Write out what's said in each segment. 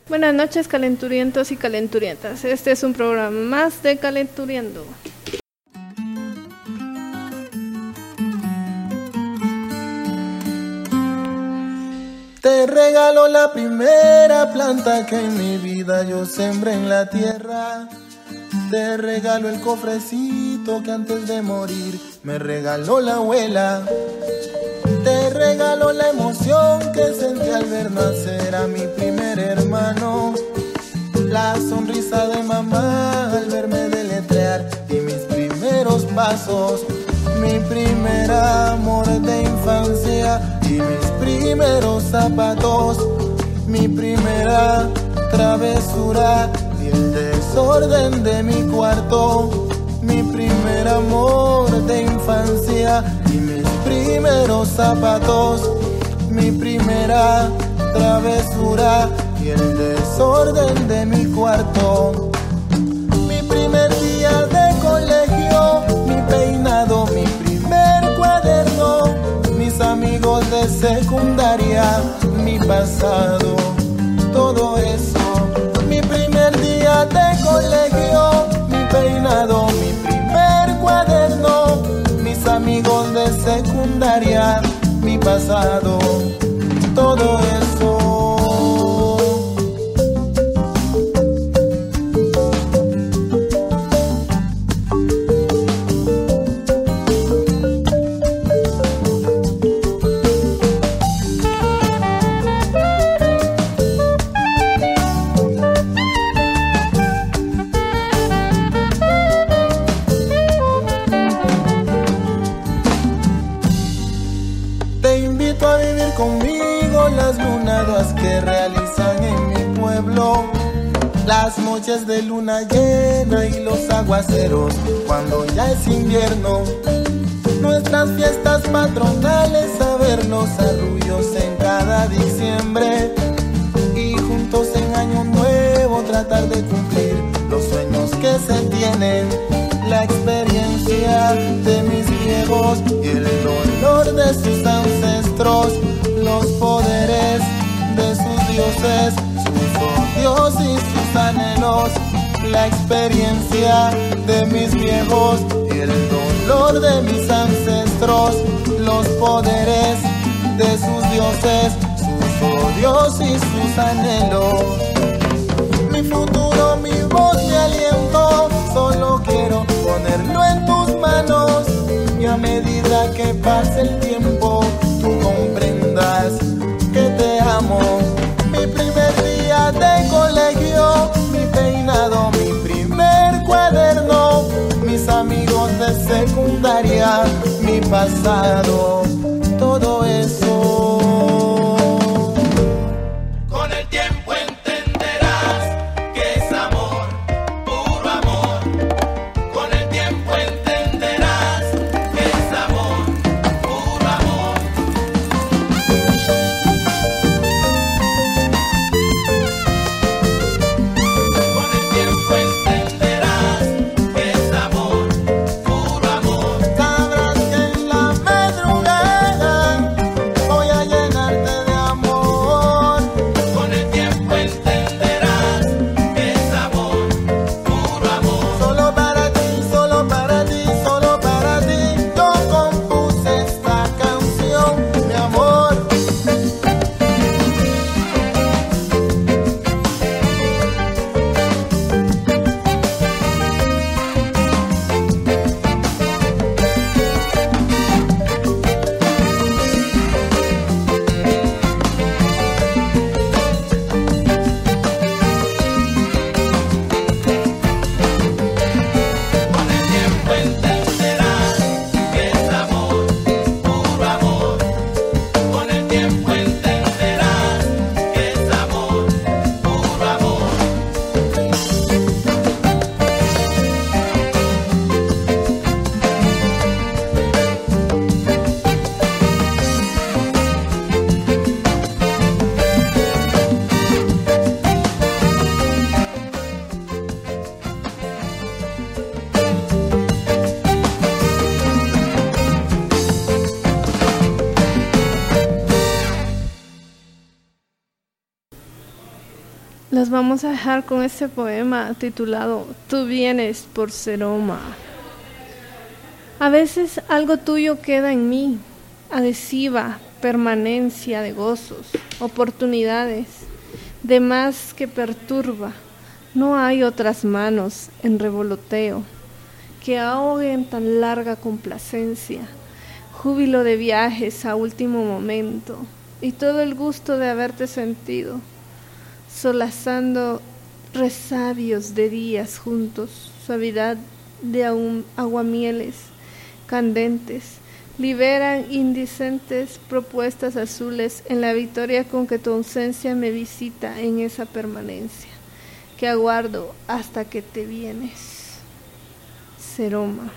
Buenas noches, calenturientos y calenturientas. Este es un programa más de Calenturiendo. Te regalo la primera planta que en mi vida yo sembré en la tierra. Te regalo el cofrecito que antes de morir me regaló la abuela. Te regalo la emoción que sentí al ver nacer a mi primer hermano. La sonrisa de mamá al verme deletrear y mis primeros pasos. Mi primer amor de infancia y mis primeros zapatos. Mi primera travesura y el desorden de mi cuarto. Mi primer amor de infancia y mis primeros zapatos. Mi primera travesura y el desorden de mi cuarto. Mi primer día de colegio, mi peinado, mi primer cuaderno. Mis amigos de secundaria, mi pasado, todo eso. Mi primer día de colegio, mi peinado, mi primer cuaderno. Mis amigos de secundaria, mi pasado, todo eso. Que realizan en mi pueblo, las noches de luna llena y los aguaceros cuando ya es invierno, nuestras fiestas patronales, a ver los arrullos en cada diciembre y juntos en año nuevo tratar de cumplir los sueños que se tienen, la experiencia de mis viejos y el dolor de sus ancestros, los poderes de sus dioses, sus odios y sus anhelos, la experiencia de mis viejos y el dolor de mis ancestros, los poderes de sus dioses, sus odios y sus anhelos. Mi futuro, mi voz, mi aliento, solo quiero ponerlo en tus manos y a medida que pase el tiempo tú comprendas que te amo. Mi primer día de colegio, mi peinado, mi primer cuaderno, mis amigos de secundaria, mi pasado, todo eso. Con el tiempo entenderás que es amor, puro amor. Con el tiempo entenderás que es amor, puro amor. Sabrás que en la madrugada Los vamos a dejar con este poema titulado Tú vienes por Seroma. A veces algo tuyo queda en mí, adhesiva permanencia de gozos, oportunidades, de más que perturba. No hay otras manos en revoloteo que ahoguen tan larga complacencia, júbilo de viajes a último momento y todo el gusto de haberte sentido, solazando resabios de días juntos, suavidad de aguamieles candentes, liberan indecentes propuestas azules en la victoria con que tu ausencia me visita en esa permanencia que aguardo hasta que te vienes. Seroma.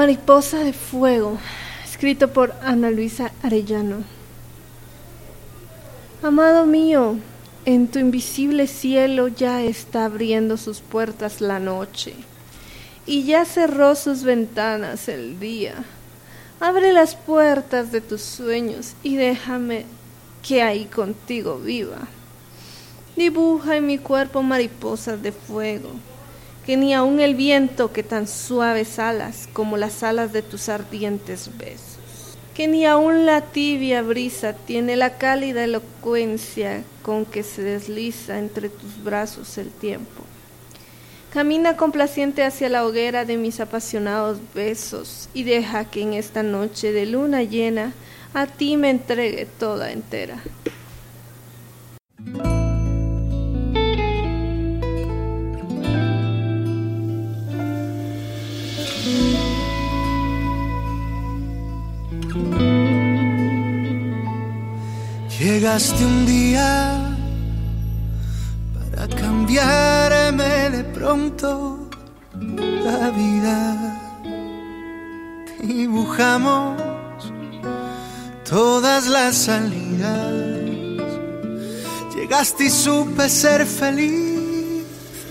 Mariposa de fuego, escrito por Ana Luisa Arellano. Amado mío, en tu invisible cielo ya está abriendo sus puertas la noche, y ya cerró sus ventanas el día. Abre las puertas de tus sueños y déjame que ahí contigo viva. Dibuja en mi cuerpo mariposas de fuego, que ni aun el viento que tan suaves alas como las alas de tus ardientes besos, que ni aun la tibia brisa tiene la cálida elocuencia con que se desliza entre tus brazos el tiempo. Camina complaciente hacia la hoguera de mis apasionados besos y deja que en esta noche de luna llena a ti me entregue toda entera. Llegaste un día para cambiarme de pronto la vida. Dibujamos todas las salidas. Llegaste y supe ser feliz.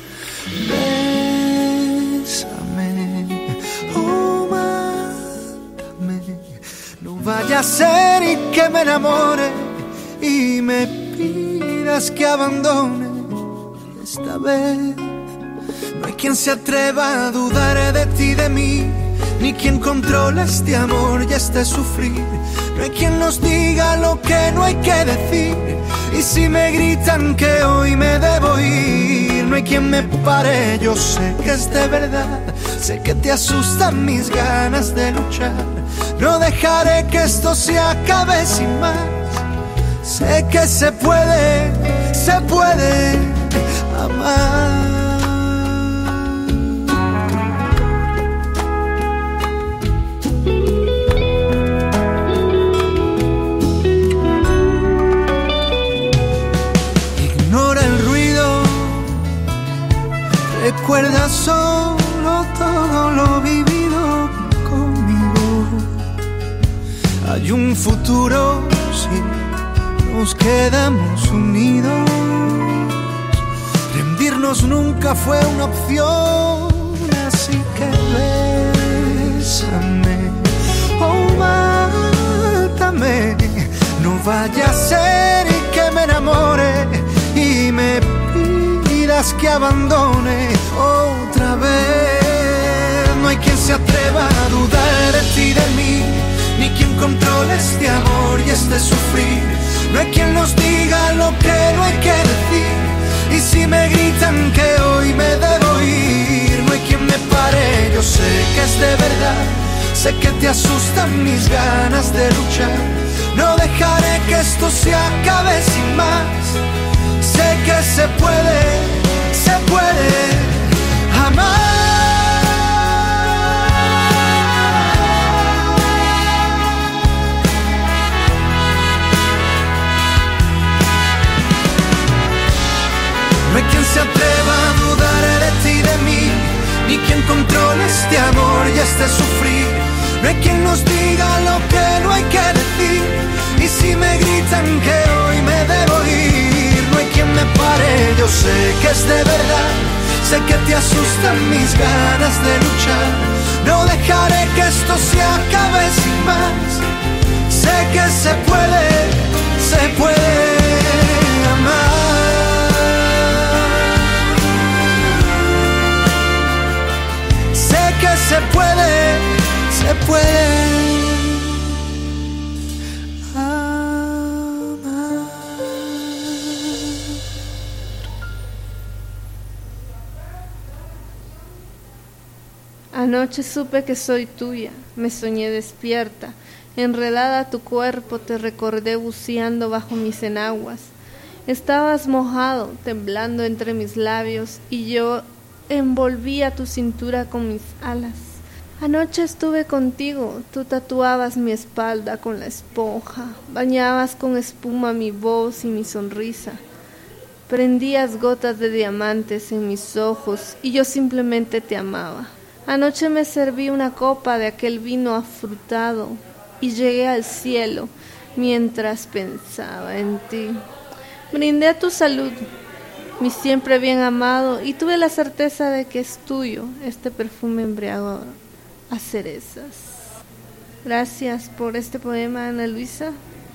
Bésame, oh, mátame. No vaya a ser y que me enamore y me pidas que abandone. Esta vez no hay quien se atreva a dudar de ti, de mí, ni quien controle este amor y este sufrir. No hay quien nos diga lo que no hay que decir, y si me gritan que hoy me debo ir, no hay quien me pare. Yo sé que es de verdad, sé que te asustan mis ganas de luchar. No dejaré que esto se acabe sin más. Sé que se puede amar. Ignora el ruido, recuerda solo todo lo vivido conmigo. Hay un futuro, sí, nos quedamos unidos. Rendirnos nunca fue una opción, así que bésame, oh, mátame. No vaya a ser y que me enamore y me pidas que abandone otra vez. No hay quien se atreva a dudar de ti, de mí, ni quien controle este amor y este sufrir. No hay quien nos diga lo que no hay que decir, y si me gritan que hoy me debo ir, no hay quien me pare. Yo sé que es de verdad, sé que te asustan mis ganas de luchar. No dejaré que esto se acabe sin más. Sé que se puede amar. No hay quien se atreva a dudar de ti, de mí, ni quien controle este amor y este sufrir. No hay quien nos diga lo que no hay que decir, y si me gritan que hoy me debo ir, no hay quien me pare. Yo sé que es de verdad, sé que te asustan mis ganas de luchar. No dejaré que esto se acabe sin más. Sé que se puede amar. Que se puede amar. Anoche supe que soy tuya, me soñé despierta, enredada a tu cuerpo te recordé buceando bajo mis enaguas. Estabas mojado, temblando entre mis labios, y yo envolvía tu cintura con mis alas. Anoche estuve contigo, tú tatuabas mi espalda con la esponja, bañabas con espuma mi voz y mi sonrisa. Prendías gotas de diamantes en mis ojos y yo simplemente te amaba. Anoche me serví una copa de aquel vino afrutado y llegué al cielo mientras pensaba en ti. Brindé a tu salud, mi siempre bien amado, y tuve la certeza de que es tuyo este perfume embriagador a cerezas. Gracias por este poema, Ana Luisa.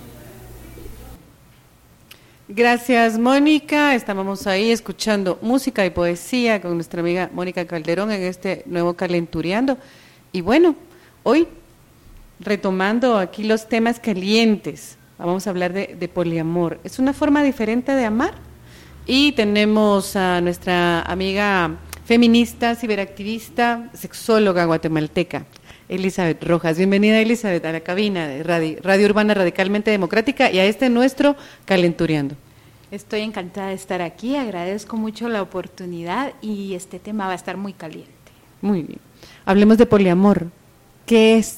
Gracias, Mónica. Estábamos ahí escuchando música y poesía con nuestra amiga Mónica Calderón en este nuevo Calentureando. Y bueno, hoy retomando aquí los temas calientes, vamos a hablar de poliamor. Es una forma diferente de amar. Y tenemos a nuestra amiga feminista, ciberactivista, sexóloga guatemalteca, Elizabeth Rojas. Bienvenida, Elizabeth, a la cabina de Radio Urbana Radicalmente Democrática y a este nuestro Calentureando. Estoy encantada de estar aquí, agradezco mucho la oportunidad y este tema va a estar muy caliente. Muy bien. Hablemos de poliamor. ¿Qué es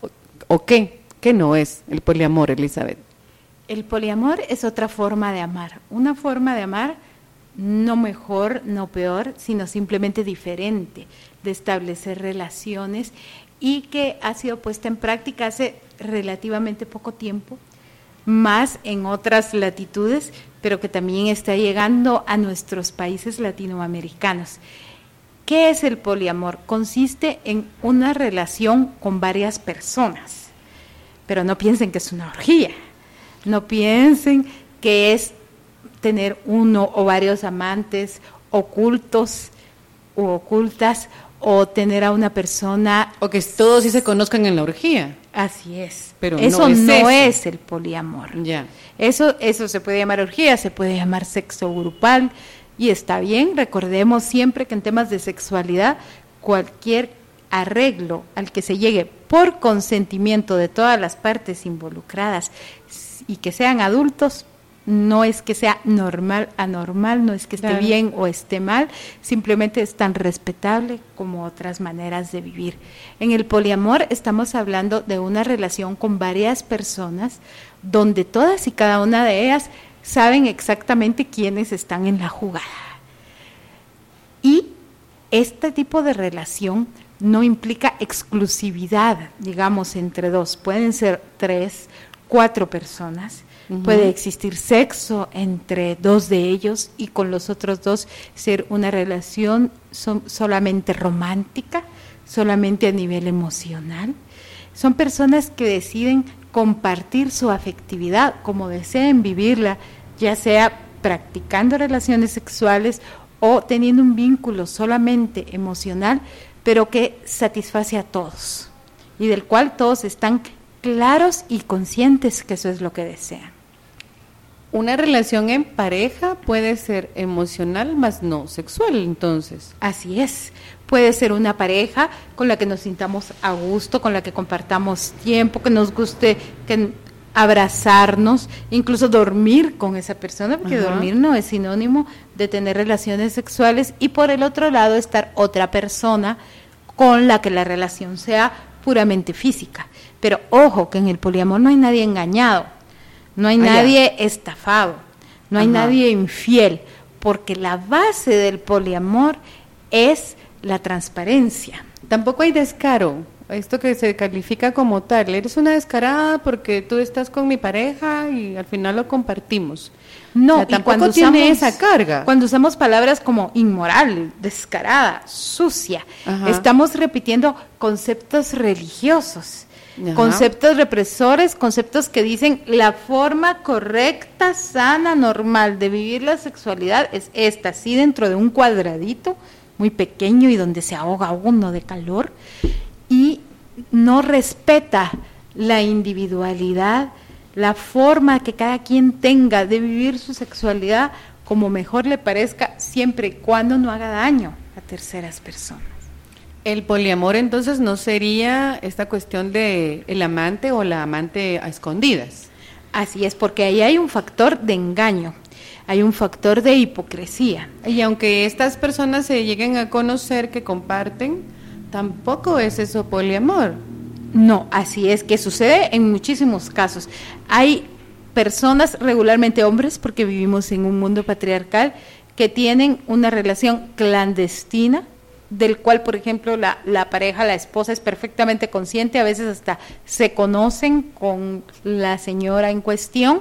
o qué no es el poliamor, Elizabeth? El poliamor es otra forma de amar, una forma de amar no mejor, no peor, sino simplemente diferente, de establecer relaciones y que ha sido puesta en práctica hace relativamente poco tiempo, más en otras latitudes, pero que también está llegando a nuestros países latinoamericanos. ¿Qué es el poliamor? Consiste en una relación con varias personas, pero no piensen que es una orgía, no piensen que es tener uno o varios amantes ocultos u ocultas, o tener a una persona... O que todos sí se conozcan en la orgía. Así es. Pero eso no es el poliamor. Ya. Eso se puede llamar orgía, se puede llamar sexo grupal, y está bien. Recordemos siempre que en temas de sexualidad, cualquier arreglo al que se llegue por consentimiento de todas las partes involucradas y que sean adultos, no es que sea normal, anormal, no es que esté bien o esté mal, simplemente es tan respetable como otras maneras de vivir. En el poliamor estamos hablando de una relación con varias personas donde todas y cada una de ellas saben exactamente quiénes están en la jugada. Y este tipo de relación no implica exclusividad, digamos, entre dos, pueden ser 3, 4 personas. Puede existir sexo entre 2 de ellos y con los otros 2 ser una relación solamente romántica, solamente a nivel emocional. Son personas que deciden compartir su afectividad como deseen vivirla, ya sea practicando relaciones sexuales o teniendo un vínculo solamente emocional, pero que satisface a todos y del cual todos están claros y conscientes que eso es lo que desean. Una relación en pareja puede ser emocional, más no sexual, entonces. Así es, puede ser una pareja con la que nos sintamos a gusto, con la que compartamos tiempo, que nos guste abrazarnos, incluso dormir con esa persona, porque dormir no es sinónimo de tener relaciones sexuales, y por el otro lado estar otra persona con la que la relación sea puramente física. Pero ojo, que en el poliamor no hay nadie engañado. No hay nadie estafado, no hay nadie infiel, porque la base del poliamor es la transparencia. Tampoco hay descaro, esto que se califica como tal. Eres una descarada porque tú estás con mi pareja y al final lo compartimos. No, o sea, tampoco tiene esa carga. Cuando usamos palabras como inmoral, descarada, sucia, estamos repitiendo conceptos religiosos. Conceptos represores, conceptos que dicen la forma correcta, sana, normal de vivir la sexualidad es esta, así dentro de un cuadradito muy pequeño y donde se ahoga uno de calor, y no respeta la individualidad, la forma que cada quien tenga de vivir su sexualidad como mejor le parezca, siempre y cuando no haga daño a terceras personas. El poliamor entonces no sería esta cuestión de el amante o la amante a escondidas. Así es, porque ahí hay un factor de engaño, hay un factor de hipocresía. Y aunque estas personas se lleguen a conocer que comparten, tampoco es eso poliamor. No, así es, que sucede en muchísimos casos. Hay personas, regularmente hombres, porque vivimos en un mundo patriarcal, que tienen una relación clandestina del cual, por ejemplo, la pareja, la esposa es perfectamente consciente, a veces hasta se conocen con la señora en cuestión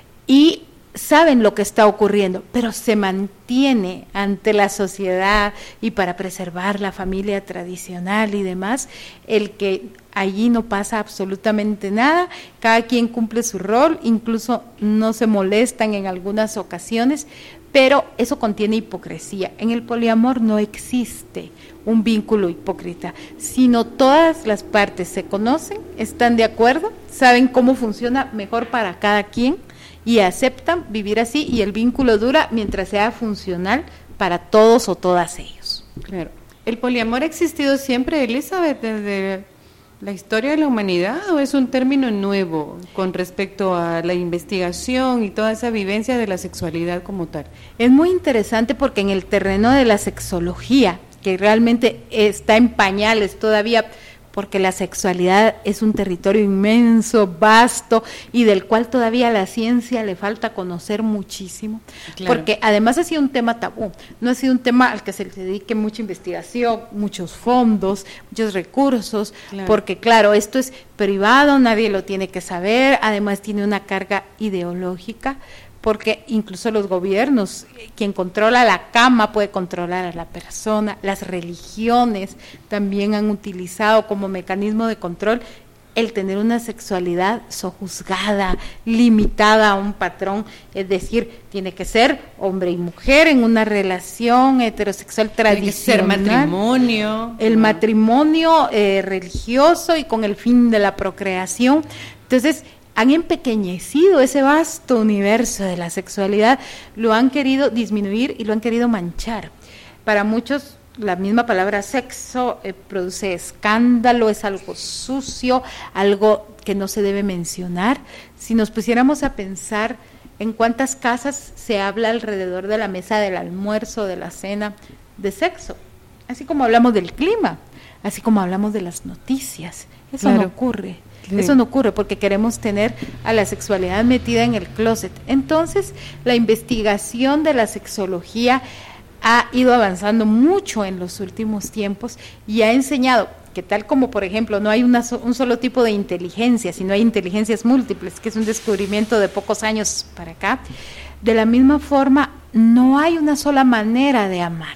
y saben lo que está ocurriendo, pero se mantiene ante la sociedad y para preservar la familia tradicional y demás, el que allí no pasa absolutamente nada, cada quien cumple su rol, incluso no se molestan en algunas ocasiones, pero eso contiene hipocresía. En el poliamor no existe un vínculo hipócrita, sino todas las partes se conocen, están de acuerdo, saben cómo funciona mejor para cada quien y aceptan vivir así, y el vínculo dura mientras sea funcional para todos o todas ellos. Claro. ¿El poliamor ha existido siempre, Elizabeth, desde la historia de la humanidad, o es un término nuevo con respecto a la investigación y toda esa vivencia de la sexualidad como tal? Es muy interesante porque en el terreno de la sexología, que realmente está en pañales todavía, porque la sexualidad es un territorio inmenso, vasto, y del cual todavía a la ciencia le falta conocer muchísimo, claro. Porque además ha sido un tema tabú, no ha sido un tema al que se le dedique mucha investigación, muchos fondos, muchos recursos, claro. Porque claro, esto es privado, nadie lo tiene que saber, además tiene una carga ideológica, porque incluso los gobiernos, quien controla la cama puede controlar a la persona, las religiones también han utilizado como mecanismo de control el tener una sexualidad sojuzgada, limitada a un patrón, es decir, tiene que ser hombre y mujer en una relación heterosexual tradicional. Tiene que ser matrimonio. El matrimonio religioso y con el fin de la procreación. Entonces, han empequeñecido ese vasto universo de la sexualidad, lo han querido disminuir y lo han querido manchar. Para muchos, la misma palabra sexo produce escándalo, es algo sucio, algo que no se debe mencionar. Si nos pusiéramos a pensar en cuántas casas se habla alrededor de la mesa del almuerzo, de la cena, de sexo, así como hablamos del clima, así como hablamos de las noticias, eso claro. No ocurre. Sí. Eso no ocurre porque queremos tener a la sexualidad metida en el closet. Entonces, la investigación de la sexología ha ido avanzando mucho en los últimos tiempos y ha enseñado que tal como, por ejemplo, no hay un solo tipo de inteligencia, sino hay inteligencias múltiples, que es un descubrimiento de pocos años para acá, de la misma forma, no hay una sola manera de amar.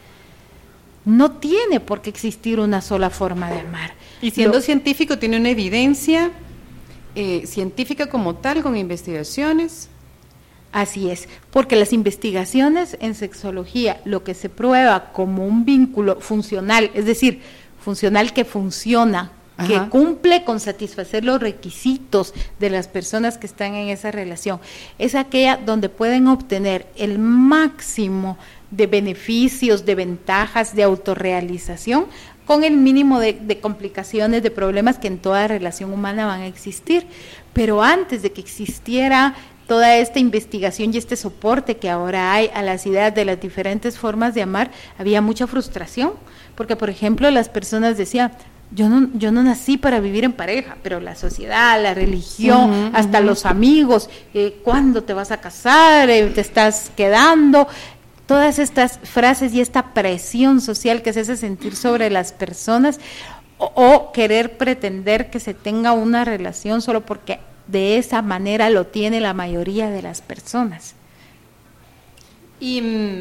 No tiene por qué existir una sola forma de amar. Y siendo científico, tiene una evidencia científica como tal, con investigaciones. Así es, porque las investigaciones en sexología, lo que se prueba como un vínculo funcional, es decir, funcional que funciona, ajá, que cumple con satisfacer los requisitos de las personas que están en esa relación, es aquella donde pueden obtener el máximo de beneficios, de ventajas, de autorrealización, con el mínimo de complicaciones, de problemas que en toda relación humana van a existir. Pero antes de que existiera toda esta investigación y este soporte que ahora hay a las ideas de las diferentes formas de amar, había mucha frustración, porque por ejemplo las personas decían, yo no nací para vivir en pareja, pero la sociedad, la religión, hasta los amigos, ¿cuándo te vas a casar? ¿Te estás quedando? Todas estas frases y esta presión social que se hace sentir sobre las personas o querer pretender que se tenga una relación solo porque de esa manera lo tiene la mayoría de las personas. ¿Y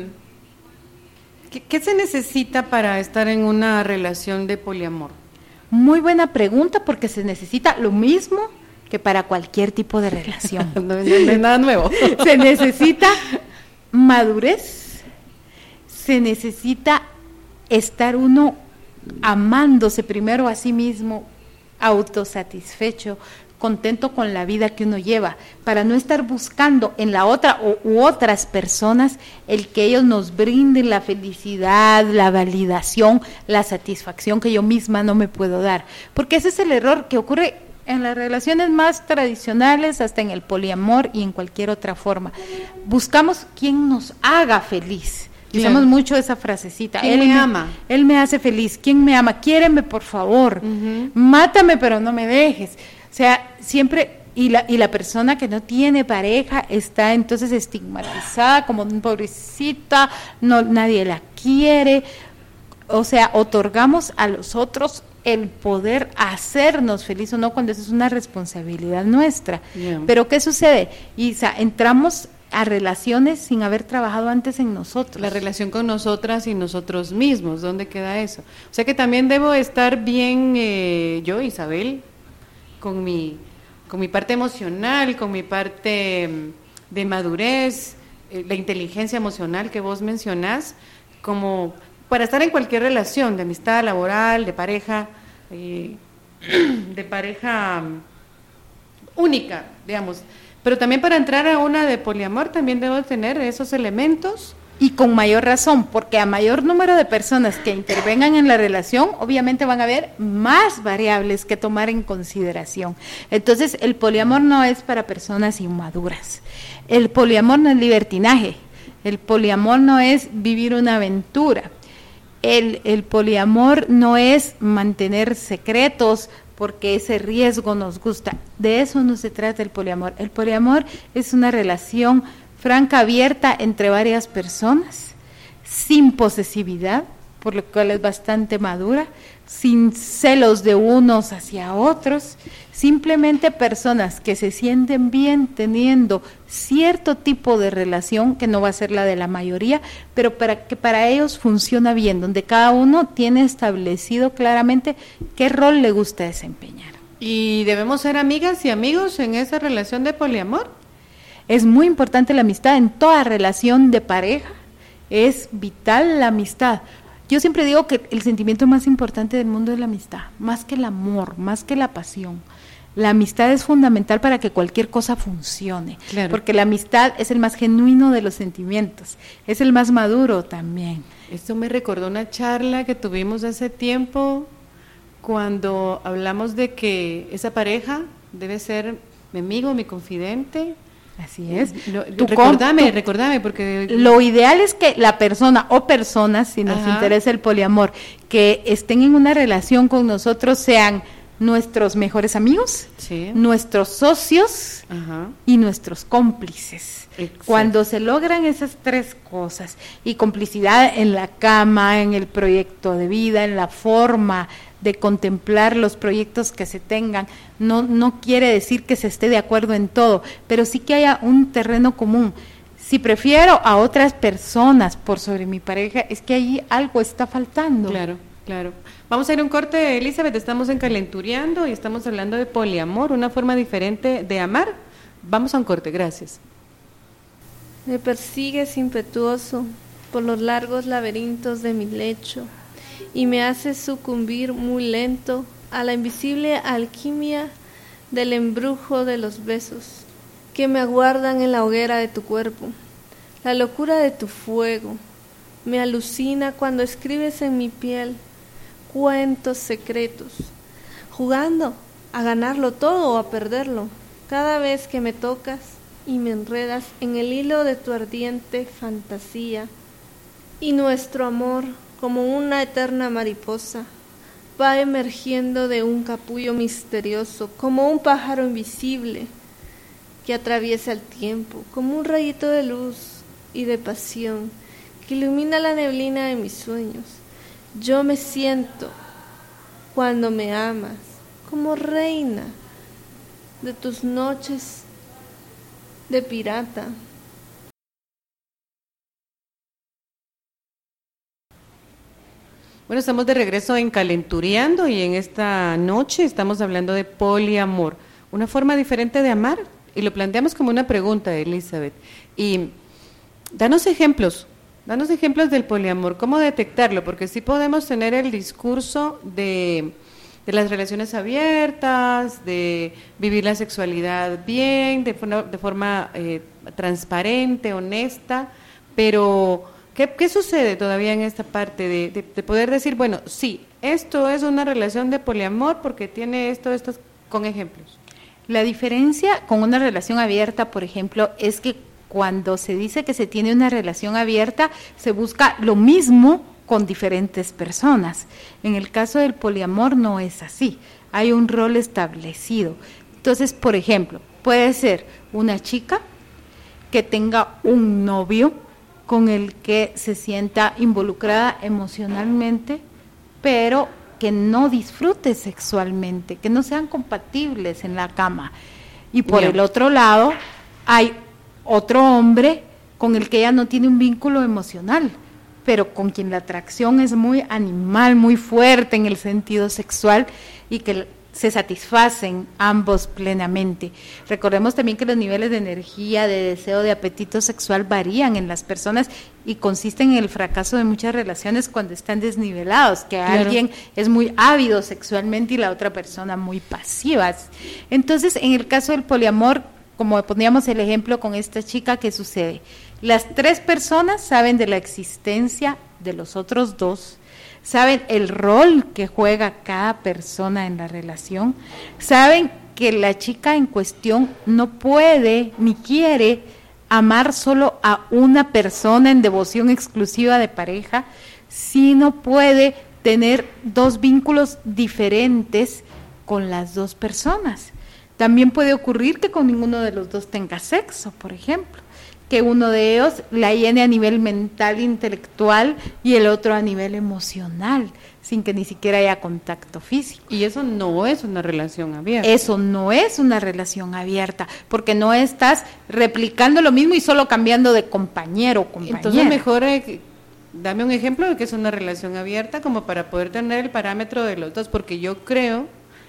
qué se necesita para estar en una relación de poliamor? Muy buena pregunta, porque se necesita lo mismo que para cualquier tipo de relación. No es nada nuevo. Se necesita madurez, se necesita estar uno amándose primero a sí mismo, autosatisfecho, contento con la vida que uno lleva, para no estar buscando en la otra u otras personas el que ellos nos brinden la felicidad, la validación, la satisfacción que yo misma no me puedo dar, porque ese es el error que ocurre en las relaciones más tradicionales, hasta en el poliamor y en cualquier otra forma. Buscamos quien nos haga feliz. Usamos mucho esa frasecita. ¿Quién me ama? Él me hace feliz. ¿Quién me ama? Quiéreme, por favor. Mátame, pero no me dejes. O sea, siempre, y la persona que no tiene pareja está entonces estigmatizada como pobrecita, no, nadie la quiere. o sea, otorgamos a los otros el poder hacernos feliz o no, cuando eso es una responsabilidad nuestra. Yeah. Pero ¿qué sucede, Isa? Entramos a relaciones sin haber trabajado antes en nosotros. La relación con nosotras y nosotros mismos, ¿dónde queda eso? O sea que también debo estar bien, yo, Isabel, con mi parte emocional, con mi parte de madurez, la inteligencia emocional que vos mencionás, como para estar en cualquier relación, de amistad, laboral, de pareja única, digamos. Pero también para entrar a una de poliamor también debo tener esos elementos. Y con mayor razón, porque a mayor número de personas que intervengan en la relación, obviamente van a haber más variables que tomar en consideración. Entonces, el poliamor no es para personas inmaduras. El poliamor no es libertinaje. El poliamor no es vivir una aventura. El poliamor no es mantener secretos porque ese riesgo nos gusta. De eso no se trata el poliamor. El poliamor es una relación franca, abierta entre varias personas, sin posesividad, por lo cual es bastante madura, sin celos de unos hacia otros, simplemente personas que se sienten bien teniendo cierto tipo de relación, que no va a ser la de la mayoría, pero para ellos funciona bien, donde cada uno tiene establecido claramente qué rol le gusta desempeñar. ¿Y debemos ser amigas y amigos en esa relación de poliamor? Es muy importante la amistad en toda relación de pareja, es vital la amistad. Yo siempre digo que el sentimiento más importante del mundo es la amistad, más que el amor, más que la pasión. La amistad es fundamental para que cualquier cosa funcione, claro, porque la amistad es el más genuino de los sentimientos, es el más maduro también. Esto me recordó una charla que tuvimos hace tiempo, cuando hablamos de que esa pareja debe ser mi amigo, mi confidente. Así es. Recordame, porque lo ideal es que la persona o personas, si nos interesa el poliamor, que estén en una relación con nosotros sean nuestros mejores amigos, sí, nuestros socios y nuestros cómplices. Exacto. Cuando se logran esas tres cosas, y complicidad en la cama, en el proyecto de vida, en la forma de contemplar los proyectos que se tengan, no quiere decir que se esté de acuerdo en todo, pero sí que haya un terreno común. Si prefiero a otras personas por sobre mi pareja, es que ahí algo está faltando. Claro, claro. Vamos a ir a un corte, Elizabeth, estamos en Calenturiando y estamos hablando de poliamor, una forma diferente de amar. Vamos a un corte, gracias. Me persigues impetuoso por los largos laberintos de mi lecho y me haces sucumbir muy lento a la invisible alquimia del embrujo de los besos que me aguardan en la hoguera de tu cuerpo. La locura de tu fuego me alucina cuando escribes en mi piel cuentos secretos, jugando a ganarlo todo o a perderlo, cada vez que me tocas y me enredas en el hilo de tu ardiente fantasía, y nuestro amor, como una eterna mariposa, va emergiendo de un capullo misterioso, como un pájaro invisible que atraviesa el tiempo, como un rayito de luz y de pasión que ilumina la neblina de mis sueños. Yo me siento, cuando me amas, como reina de tus noches de pirata. Bueno, estamos de regreso en Calenturiando y en esta noche estamos hablando de poliamor, una forma diferente de amar, y lo planteamos como una pregunta, Elizabeth. Y danos ejemplos del poliamor, cómo detectarlo, porque sí podemos tener el discurso de las relaciones abiertas, de vivir la sexualidad bien, de forma transparente, honesta, pero ¿qué sucede todavía en esta parte de poder decir, bueno, sí, esto es una relación de poliamor porque tiene estos con ejemplos? La diferencia con una relación abierta, por ejemplo, es que cuando se dice que se tiene una relación abierta, se busca lo mismo con diferentes personas. En el caso del poliamor no es así, hay un rol establecido. Entonces, por ejemplo, puede ser una chica que tenga un novio con el que se sienta involucrada emocionalmente, pero que no disfrute sexualmente, que no sean compatibles en la cama. Y por el otro lado, hay otro hombre con el que ella no tiene un vínculo emocional, pero con quien la atracción es muy animal, muy fuerte en el sentido sexual y que se satisfacen ambos plenamente. Recordemos también que los niveles de energía, de deseo, de apetito sexual varían en las personas y consisten en el fracaso de muchas relaciones cuando están desnivelados, que alguien es muy ávido sexualmente y la otra persona muy pasiva. Entonces, en el caso del poliamor, como poníamos el ejemplo con esta chica, ¿qué sucede? Las 3 personas saben de la existencia de los otros 2, saben el rol que juega cada persona en la relación, saben que la chica en cuestión no puede ni quiere amar solo a una persona en devoción exclusiva de pareja, sino puede tener 2 vínculos diferentes con las 2 personas. También puede ocurrir que con ninguno de los 2 tenga sexo, por ejemplo, que uno de ellos la llene a nivel mental, intelectual, y el otro a nivel emocional, sin que ni siquiera haya contacto físico. Y eso no es una relación abierta. Eso no es una relación abierta, porque no estás replicando lo mismo y solo cambiando de compañero o compañera. Entonces mejor dame un ejemplo de que es una relación abierta como para poder tener el parámetro de los 2, porque yo creo,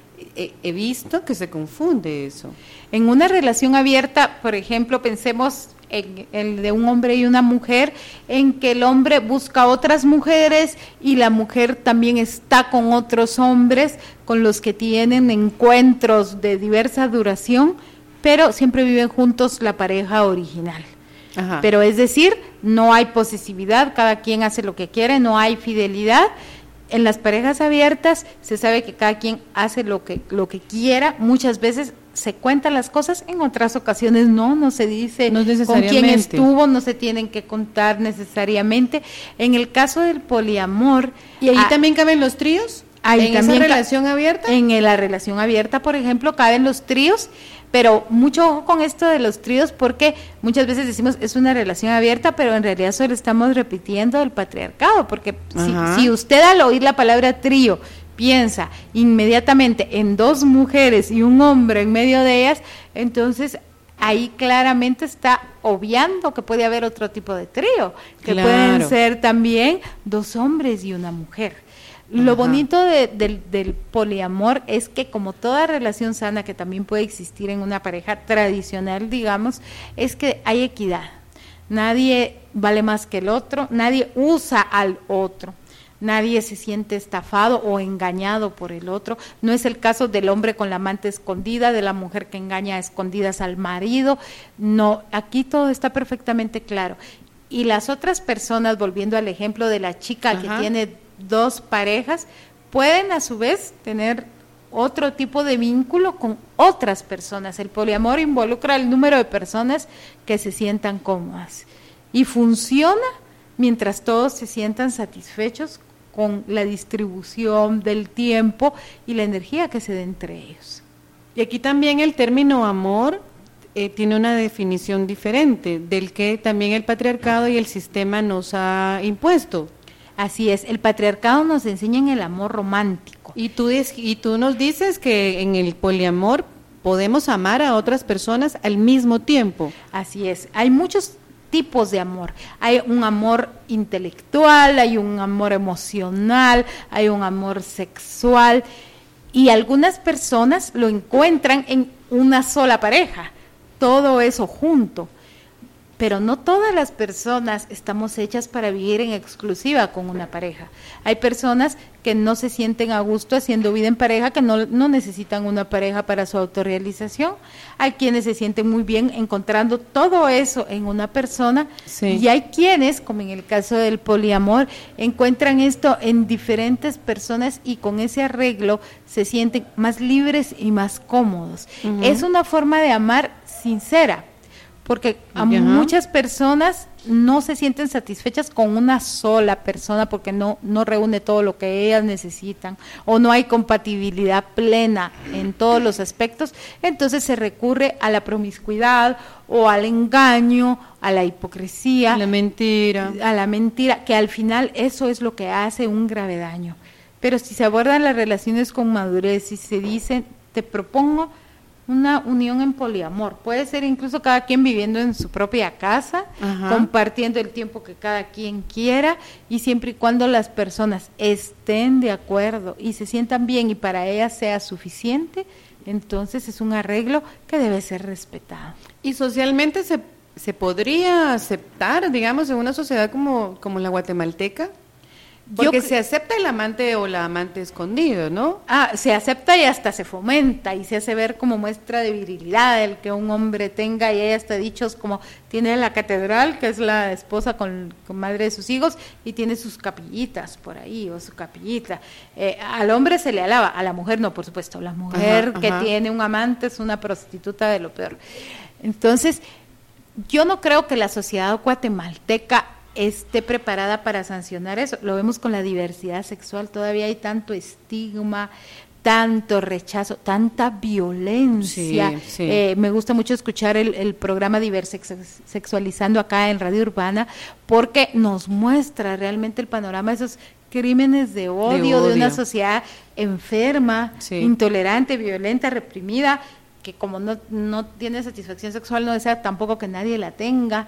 he visto que se confunde eso. En una relación abierta, por ejemplo, pensemos en el de un hombre y una mujer, en que el hombre busca otras mujeres y la mujer también está con otros hombres con los que tienen encuentros de diversa duración, pero siempre viven juntos la pareja original. Ajá. Pero es decir, no hay posesividad, cada quien hace lo que quiere, no hay fidelidad. En las parejas abiertas se sabe que cada quien hace lo que quiera, muchas veces se cuentan las cosas, en otras ocasiones no se dice con quién estuvo, no se tienen que contar necesariamente. En el caso del poliamor... ¿Y ahí también caben los tríos? Ahí ¿En también esa relación abierta? En la relación abierta, por ejemplo, caben los tríos, pero mucho ojo con esto de los tríos, porque muchas veces decimos es una relación abierta, pero en realidad solo estamos repitiendo el patriarcado, porque si usted al oír la palabra trío piensa inmediatamente en 2 mujeres y un hombre en medio de ellas, entonces ahí claramente está obviando que puede haber otro tipo de trío, que pueden ser también 2 hombres y una mujer. Lo bonito del poliamor es que, como toda relación sana que también puede existir en una pareja tradicional, digamos, es que hay equidad. Nadie vale más que el otro, nadie usa al otro. Nadie se siente estafado o engañado por el otro. No es el caso del hombre con la amante escondida, de la mujer que engaña a escondidas al marido. No, aquí todo está perfectamente claro. Y las otras personas, volviendo al ejemplo de la chica que tiene 2 parejas, pueden a su vez tener otro tipo de vínculo con otras personas. El poliamor involucra el número de personas que se sientan cómodas y funciona mientras todos se sientan satisfechos con la distribución del tiempo y la energía que se dé entre ellos. Y aquí también el término amor tiene una definición diferente del que también el patriarcado y el sistema nos ha impuesto. Así es, el patriarcado nos enseña en el amor romántico. Y tú nos dices que en el poliamor podemos amar a otras personas al mismo tiempo. Así es, hay muchos tipos de amor. Hay un amor intelectual, hay un amor emocional, hay un amor sexual, y algunas personas lo encuentran en una sola pareja, todo eso junto. Pero no todas las personas estamos hechas para vivir en exclusiva con una pareja. Hay personas que no se sienten a gusto haciendo vida en pareja, que no necesitan una pareja para su autorrealización. Hay quienes se sienten muy bien encontrando todo eso en una persona, y hay quienes, como en el caso del poliamor, encuentran esto en diferentes personas y con ese arreglo se sienten más libres y más cómodos. Es una forma de amar sincera, porque a muchas personas no se sienten satisfechas con una sola persona porque no reúne todo lo que ellas necesitan o no hay compatibilidad plena en todos los aspectos, entonces se recurre a la promiscuidad o al engaño, a la hipocresía, a la mentira, que al final eso es lo que hace un grave daño. Pero si se abordan las relaciones con madurez, si se dicen, te propongo una unión en poliamor, puede ser incluso cada quien viviendo en su propia casa, compartiendo el tiempo que cada quien quiera, y siempre y cuando las personas estén de acuerdo y se sientan bien y para ellas sea suficiente, entonces es un arreglo que debe ser respetado. Y socialmente se podría aceptar, digamos, en una sociedad como la guatemalteca. Porque se acepta el amante o la amante escondido, ¿no? Se acepta y hasta se fomenta y se hace ver como muestra de virilidad el que un hombre tenga, y hay hasta dichos como tiene la catedral, que es la esposa con madre de sus hijos, y tiene sus capillitas por ahí, o su capillita. Al hombre se le alaba, a la mujer no, por supuesto. La mujer que tiene un amante es una prostituta de lo peor. Entonces, yo no creo que la sociedad guatemalteca esté preparada para sancionar eso. Lo vemos con la diversidad sexual, todavía hay tanto estigma, tanto rechazo, tanta violencia. Me gusta mucho escuchar el programa Diversexualizando acá en Radio Urbana, porque nos muestra realmente el panorama de esos crímenes de odio de una sociedad enferma, intolerante, violenta, reprimida, que como no tiene satisfacción sexual, no desea tampoco que nadie la tenga,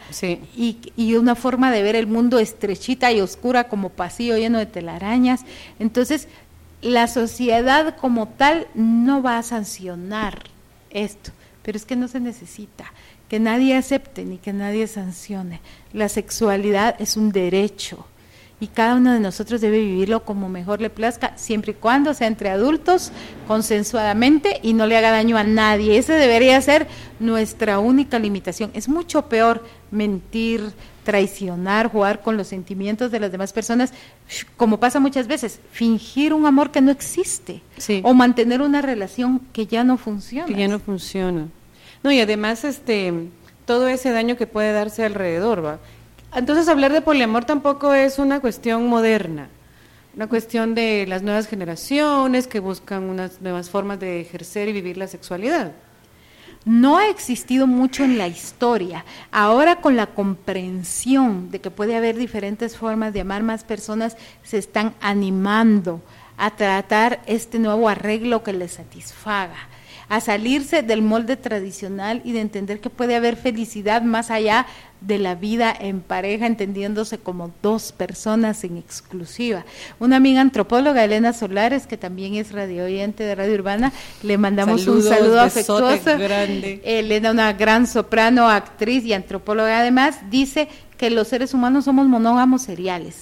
y una forma de ver el mundo estrechita y oscura como pasillo lleno de telarañas. Entonces, la sociedad como tal no va a sancionar esto, pero es que no se necesita que nadie acepte ni que nadie sancione. La sexualidad es un derecho, y cada uno de nosotros debe vivirlo como mejor le plazca, siempre y cuando sea entre adultos, consensuadamente, y no le haga daño a nadie. Esa debería ser nuestra única limitación. Es mucho peor mentir, traicionar, jugar con los sentimientos de las demás personas, como pasa muchas veces, fingir un amor que no existe, o mantener una relación que ya no funciona. No, y además todo ese daño que puede darse alrededor, ¿va? Entonces, hablar de poliamor tampoco es una cuestión moderna, una cuestión de las nuevas generaciones que buscan unas nuevas formas de ejercer y vivir la sexualidad. No ha existido mucho en la historia. Ahora, con la comprensión de que puede haber diferentes formas de amar, más personas se están animando a tratar este nuevo arreglo que les satisfaga, a salirse del molde tradicional y de entender que puede haber felicidad más allá de la vida en pareja, entendiéndose como dos personas en exclusiva. Una amiga antropóloga, Elena Solares, que también es radioyente de Radio Urbana, le mandamos un saludo afectuoso. Grande. Elena, una gran soprano, actriz y antropóloga además, dice que los seres humanos somos monógamos seriales.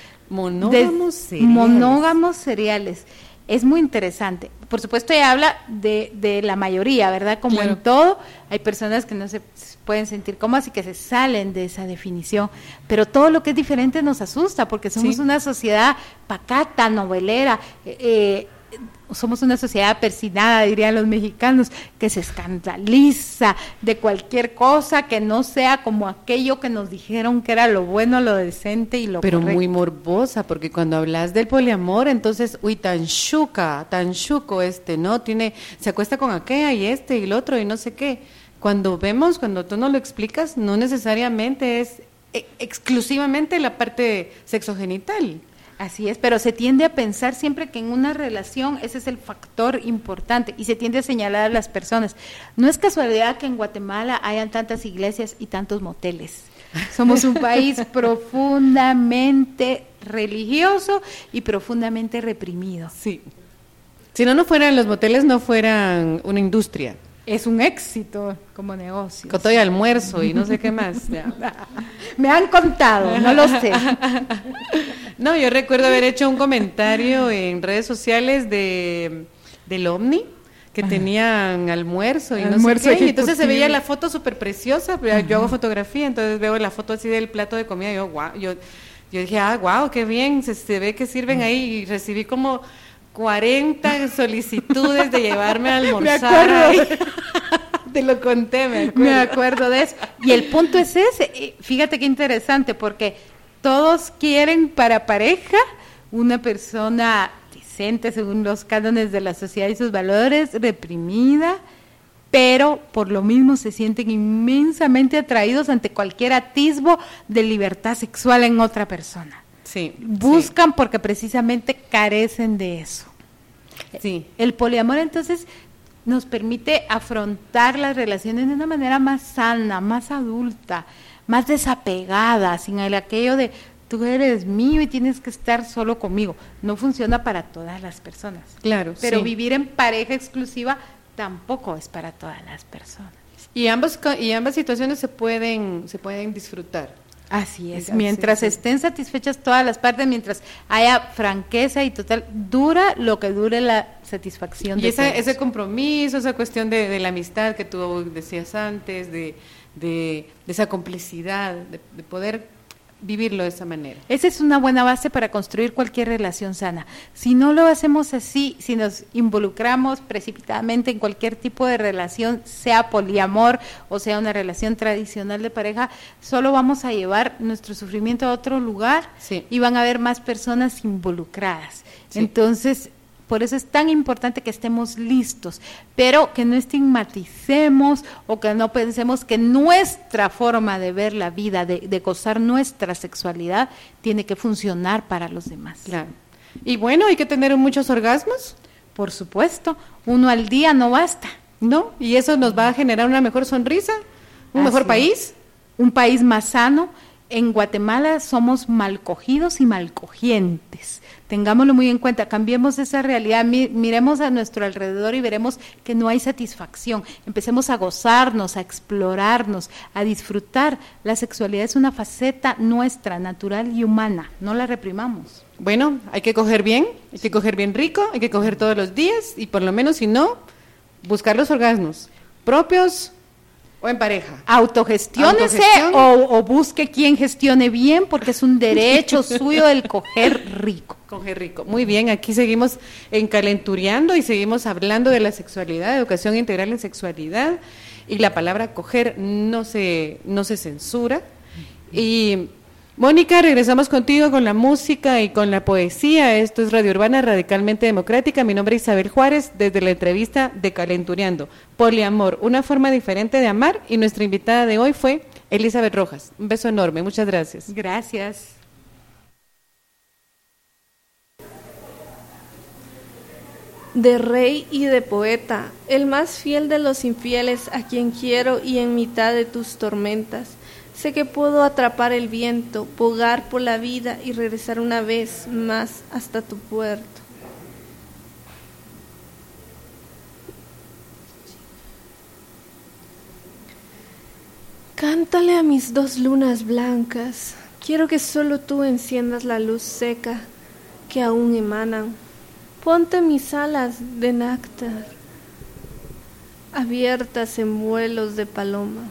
Monógamos seriales. Es muy interesante. Por supuesto, ella habla de la mayoría, ¿verdad? Como en todo, hay personas que no se pueden sentir cómodas y que se salen de esa definición, pero todo lo que es diferente nos asusta, porque somos una sociedad pacata, novelera, somos una sociedad persinada, dirían los mexicanos, que se escandaliza de cualquier cosa que no sea como aquello que nos dijeron que era lo bueno, lo decente y lo pero correcto. Muy morbosa, porque cuando hablas del poliamor, entonces, tan chuco ¿no? Se acuesta con aquella y y el otro y no sé qué. Cuando tú nos lo explicas, no necesariamente es exclusivamente la parte sexogenital. Así es, pero se tiende a pensar siempre que en una relación ese es el factor importante y se tiende a señalar a las personas. No es casualidad que en Guatemala hayan tantas iglesias y tantos moteles. Somos un país profundamente religioso y profundamente reprimido. Sí. Si no fueran los moteles, no fueran una industria. Es un éxito como negocio. Con todo y almuerzo y no sé qué más. Me han contado, no lo sé. No, yo recuerdo haber hecho un comentario en redes sociales del OVNI, que tenían almuerzo y no sé qué, y entonces se veía la foto súper preciosa, pero yo hago fotografía, entonces veo la foto así del plato de comida, y yo dije, wow, qué bien, se ve que sirven ahí, y recibí como 40 solicitudes de llevarme a almorzar. Te lo conté, me acuerdo de eso. Y el punto es ese, fíjate qué interesante, porque todos quieren para pareja una persona decente según los cánones de la sociedad y sus valores, reprimida, pero por lo mismo se sienten inmensamente atraídos ante cualquier atisbo de libertad sexual en otra persona. Sí. Buscan porque precisamente carecen de eso. Sí. El poliamor entonces nos permite afrontar las relaciones de una manera más sana, más adulta, más desapegada, sin aquello de tú eres mío y tienes que estar solo conmigo. No funciona para todas las personas. Claro, pero sí. vivir en pareja exclusiva tampoco es para todas las personas. Y ambas situaciones se pueden disfrutar. Así es, Sí, mientras sí. estén satisfechas todas las partes, mientras haya franqueza y total, dura lo que dure la satisfacción. Y de ese compromiso, esa cuestión de la amistad que tú decías antes, de esa complicidad, de poder vivirlo de esa manera. Esa es una buena base para construir cualquier relación sana. Si no lo hacemos así, si nos involucramos precipitadamente en cualquier tipo de relación, sea poliamor o sea una relación tradicional de pareja, solo vamos a llevar nuestro sufrimiento a otro lugar Sí. y van a haber más personas involucradas. Sí. Entonces, por eso es tan importante que estemos listos, pero que no estigmaticemos o que no pensemos que nuestra forma de ver la vida, de gozar nuestra sexualidad, tiene que funcionar para los demás. Claro. Y bueno, hay que tener muchos orgasmos, Por supuesto, uno al día no basta. ¿no? Y eso nos va a generar una mejor sonrisa, un Así mejor es. país. Un país más sano. En Guatemala somos mal cogidos y mal cogientes. Tengámoslo muy en cuenta, cambiemos esa realidad, miremos a nuestro alrededor y veremos que no hay satisfacción. Empecemos a gozarnos, a explorarnos, a disfrutar. La sexualidad es una faceta nuestra, natural y humana, no la reprimamos. Bueno, hay que coger bien rico, hay que coger todos los días y por lo menos si no, buscar los orgasmos propios o en pareja. Autogestiónese Autogestión. o busque quien gestione bien, porque es un derecho suyo el coger rico. Coger rico. Muy bien, aquí seguimos encalenturiando y seguimos hablando de la sexualidad, educación integral en sexualidad, y la palabra coger no se censura. Y Mónica, regresamos contigo con la música y con la poesía. Esto es Radio Urbana Radicalmente Democrática. Mi nombre es Isabel Juárez, desde la entrevista de Calenturiando. Poliamor, una forma diferente de amar, y nuestra invitada de hoy fue Elizabeth Rojas. Un beso enorme, muchas gracias. Gracias. De rey y de poeta, el más fiel de los infieles, a quien quiero y en mitad de tus tormentas. Sé que puedo atrapar el viento, bogar por la vida y regresar una vez más hasta tu puerto. Cántale a mis dos lunas blancas, quiero que solo tú enciendas la luz seca que aún emanan. Ponte mis alas de néctar, abiertas en vuelos de paloma.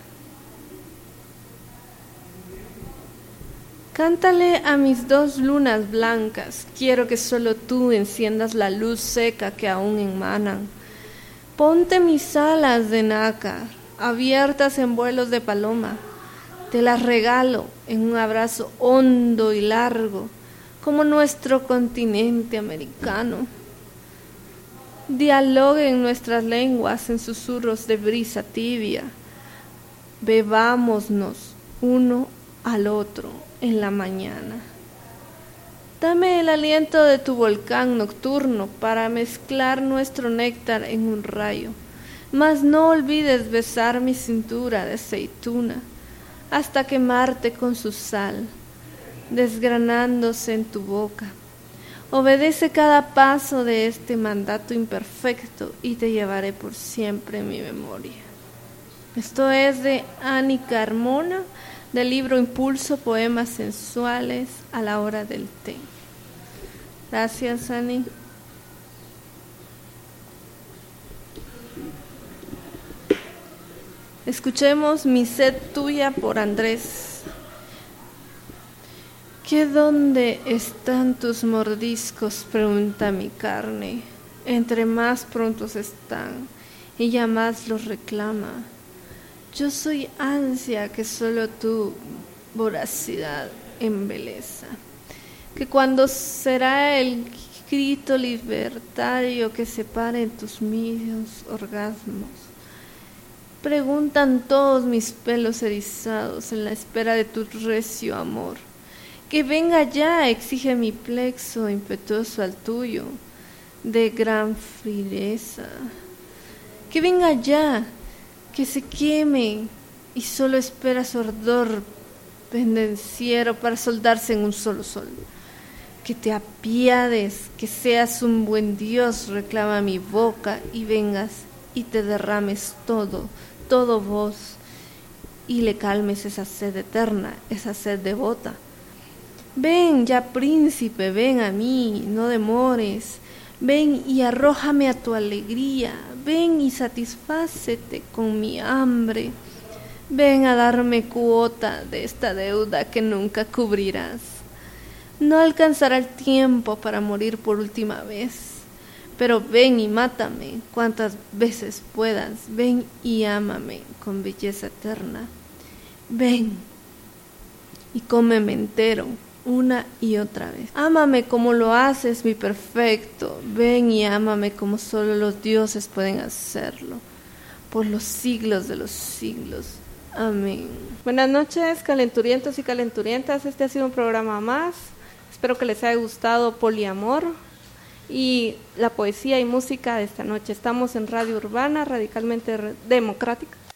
Cántale a mis dos lunas blancas, quiero que solo tú enciendas la luz seca que aún emanan. Ponte mis alas de nácar, abiertas en vuelos de paloma. Te las regalo en un abrazo hondo y largo, como nuestro continente americano. Dialoguen nuestras lenguas en susurros de brisa tibia. Bebámonos uno al otro en la mañana. Dame el aliento de tu volcán nocturno para mezclar nuestro néctar en un rayo. Mas no olvides besar mi cintura de aceituna hasta quemarte con su sal, desgranándose en tu boca. Obedece cada paso de este mandato imperfecto y te llevaré por siempre en mi memoria. Esto es de Ani Carmona, del libro Impulso, poemas sensuales a la hora del té. Gracias, Ani. Escuchemos Mi sed tuya por Andrés. ¿Qué dónde están tus mordiscos?, pregunta mi carne. Entre más prontos están, ella más los reclama. Yo soy ansia que solo tu voracidad embeleza. Que cuando será el grito libertario que separe tus mismos orgasmos. Preguntan todos mis pelos erizados en la espera de tu recio amor. Que venga ya, exige mi plexo impetuoso al tuyo, de gran frieza. Que venga ya, que se queme y solo espera su ardor pendenciero para soldarse en un solo sol. Que te apiades, que seas un buen Dios, reclama mi boca y vengas y te derrames todo vos, y le calmes esa sed eterna, esa sed devota. Ven ya, príncipe, ven a mí, no demores. Ven y arrójame a tu alegría. Ven y satisfácete con mi hambre. Ven a darme cuota de esta deuda que nunca cubrirás. No alcanzará el tiempo para morir por última vez. Pero ven y mátame cuantas veces puedas. Ven y ámame con belleza eterna. Ven y cómeme entero una y otra vez. Ámame como lo haces, mi perfecto. Ven y ámame como solo los dioses pueden hacerlo. Por los siglos de los siglos. Amén. Buenas noches, calenturientos y calenturientas. Este ha sido un programa más. Espero que les haya gustado Poliamor y la poesía y música de esta noche. Estamos en Radio Urbana, radicalmente democrática.